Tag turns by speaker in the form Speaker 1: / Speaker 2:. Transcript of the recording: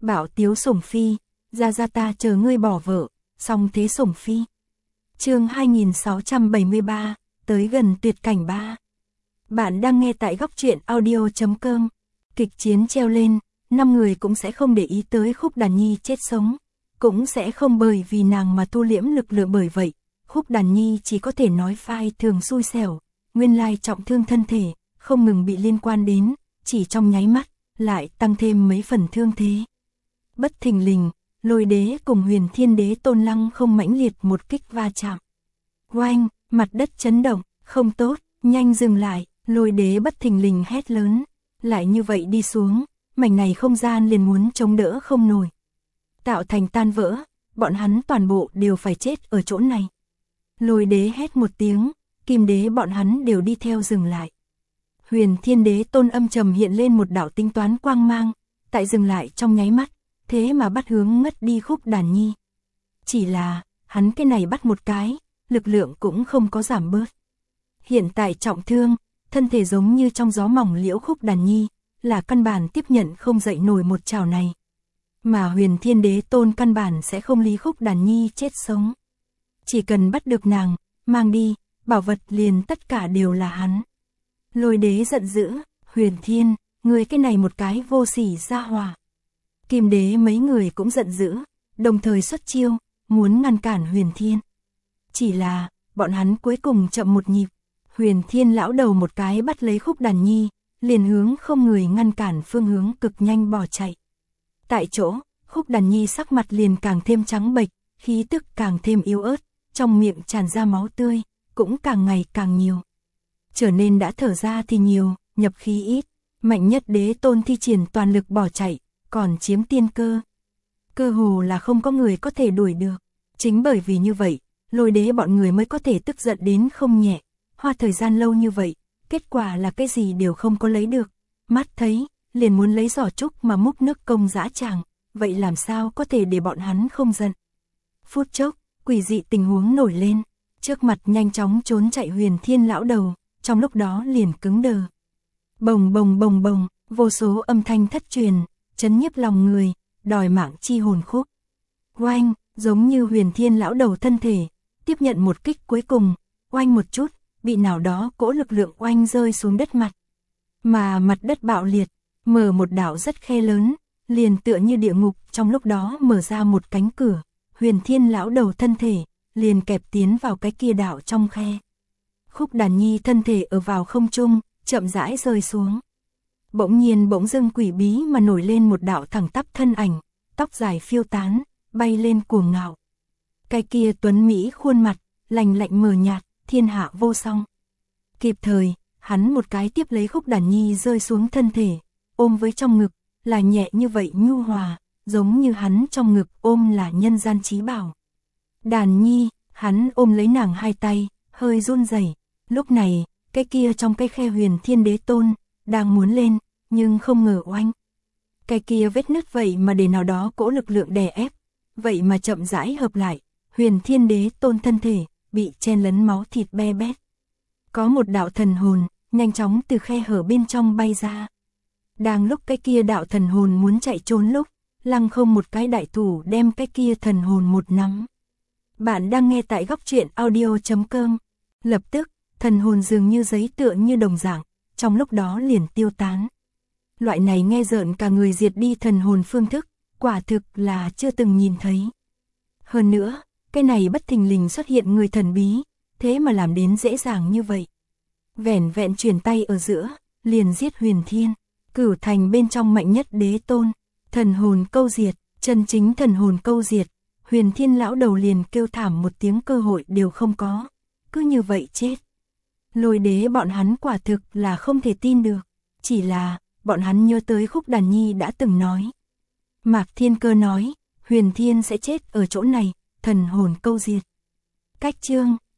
Speaker 1: Bảo tiếu sủng phi, ra ta chờ ngươi bỏ vợ, song thế sủng phi. Chương 2673, tới gần tuyệt cảnh 3. Bạn đang nghe tại góc truyện audio.com. Kịch chiến treo lên, 5 người cũng sẽ không để ý tới Khúc Đàn Nhi chết sống, cũng sẽ không bởi vì nàng mà thu liễm lực lượng, bởi vậy, Khúc Đàn Nhi chỉ có thể nói phai thường xui xẻo, nguyên lai trọng thương thân thể, không ngừng bị liên quan đến, chỉ trong nháy mắt, lại tăng thêm mấy phần thương thế. Bất thình lình, Lôi Đế cùng Huyền Thiên Đế Tôn Lăng không mãnh liệt một kích va chạm. Oanh, mặt đất chấn động, không tốt, nhanh dừng lại, Lôi Đế bất thình lình hét lớn, lại như vậy đi xuống, mảnh này không gian liền muốn chống đỡ không nổi. Tạo thành tan vỡ, bọn hắn toàn bộ đều phải chết ở chỗ này. Lôi Đế hét một tiếng, Kim Đế bọn hắn đều đi theo dừng lại. Huyền Thiên Đế Tôn âm trầm hiện lên một đạo tính toán quang mang, tại dừng lại trong nháy mắt, thế mà bắt hướng ngất đi Khúc Đàn Nhi. Chỉ là, hắn cái này bắt một cái, lực lượng cũng không có giảm bớt. Hiện tại trọng thương, thân thể giống như trong gió mỏng liễu Khúc Đàn Nhi, là căn bản tiếp nhận không dậy nổi một chảo này. Mà Huyền Thiên Đế Tôn căn bản sẽ không lý Khúc Đàn Nhi chết sống. Chỉ cần bắt được nàng, mang đi, bảo vật liền tất cả đều là hắn. Lôi Đế giận dữ, Huyền Thiên, người cái này một cái vô sỉ gia hỏa. Kim Đế mấy người cũng giận dữ, đồng thời xuất chiêu, muốn ngăn cản Huyền Thiên. Chỉ là, bọn hắn cuối cùng chậm một nhịp, Huyền Thiên lão đầu một cái bắt lấy Khúc Đàn Nhi, liền hướng không người ngăn cản phương hướng cực nhanh bỏ chạy. Tại chỗ, Khúc Đàn Nhi sắc mặt liền càng thêm trắng bệch, khí tức càng thêm yếu ớt, trong miệng tràn ra máu tươi, cũng càng ngày càng nhiều. Trở nên đã thở ra thì nhiều, nhập khí ít, mạnh nhất Đế Tôn thi triển toàn lực bỏ chạy, còn chiếm tiên cơ. Cơ hồ là không có người có thể đuổi được. Chính bởi vì như vậy, Lôi Đế bọn người mới có thể tức giận đến không nhẹ. Hoa thời gian lâu như vậy, kết quả là cái gì đều không có lấy được. Mắt thấy, liền muốn lấy giỏ trúc mà múc nước công dã tràng, vậy làm sao có thể để bọn hắn không giận. Phút chốc, quỷ dị tình huống nổi lên, trước mặt nhanh chóng trốn chạy Huyền Thiên lão đầu, trong lúc đó liền cứng đờ. Bồng bồng bồng bồng, vô số âm thanh thất truyền, chấn nhiếp lòng người, đòi mạng chi hồn Khúc. Oanh, giống như Huyền Thiên lão đầu thân thể, tiếp nhận một kích cuối cùng, oanh một chút, bị nào đó cỗ lực lượng oanh rơi xuống đất mặt. Mà mặt đất bạo liệt, mở một đạo rất khe lớn, liền tựa như địa ngục, trong lúc đó mở ra một cánh cửa, Huyền Thiên lão đầu thân thể, liền kẹp tiến vào cái kia đạo trong khe. Khúc Đàn Nhi thân thể ở vào không trung, chậm rãi rơi xuống. Bỗng nhiên bỗng dưng quỷ bí mà nổi lên một đạo thẳng tắp thân ảnh, tóc dài phiêu tán, bay lên cuồng ngạo. Cái kia tuấn mỹ khuôn mặt, lành lạnh mờ nhạt, thiên hạ vô song. Kịp thời, hắn một cái tiếp lấy Khúc Đàn Nhi rơi xuống thân thể, ôm với trong ngực, là nhẹ như vậy nhu hòa, giống như hắn trong ngực ôm là nhân gian chí bảo. Đàn Nhi, hắn ôm lấy nàng hai tay, hơi run rẩy. Lúc này, cái kia trong cái khe Huyền Thiên Đế Tôn, đang muốn lên, nhưng không ngờ oanh. Cái kia vết nứt vậy mà để nào đó cỗ lực lượng đè ép, vậy mà chậm rãi hợp lại, Huyền Thiên Đế Tôn thân thể, bị chen lấn máu thịt be bét. Có một đạo thần hồn, nhanh chóng từ khe hở bên trong bay ra. Đang lúc cái kia đạo thần hồn muốn chạy trốn lúc, Lăng Không một cái đại thủ đem cái kia thần hồn một nắm. Bạn đang nghe tại góc truyện audio.com. Lập tức, thần hồn dường như giấy tựa như đồng dạng, trong lúc đó liền tiêu tán. Loại này nghe rợn cả người diệt đi thần hồn phương thức, quả thực là chưa từng nhìn thấy. Hơn nữa, cái này bất thình lình xuất hiện người thần bí, thế mà làm đến dễ dàng như vậy. Vẻn vẹn chuyển tay ở giữa, liền giết Huyền Thiên, Cửu Thành bên trong mạnh nhất Đế Tôn, thần hồn câu diệt, chân chính thần hồn câu diệt, Huyền Thiên lão đầu liền kêu thảm một tiếng, cơ hội đều không có, cứ như vậy chết. Lôi Đế bọn hắn quả thực là không thể tin được, chỉ là, bọn hắn nhớ tới Khúc Đàn Nhi đã từng nói. Mạc Thiên Cơ nói, Huyền Thiên sẽ chết ở chỗ này, thần hồn câu diệt. Cách chương,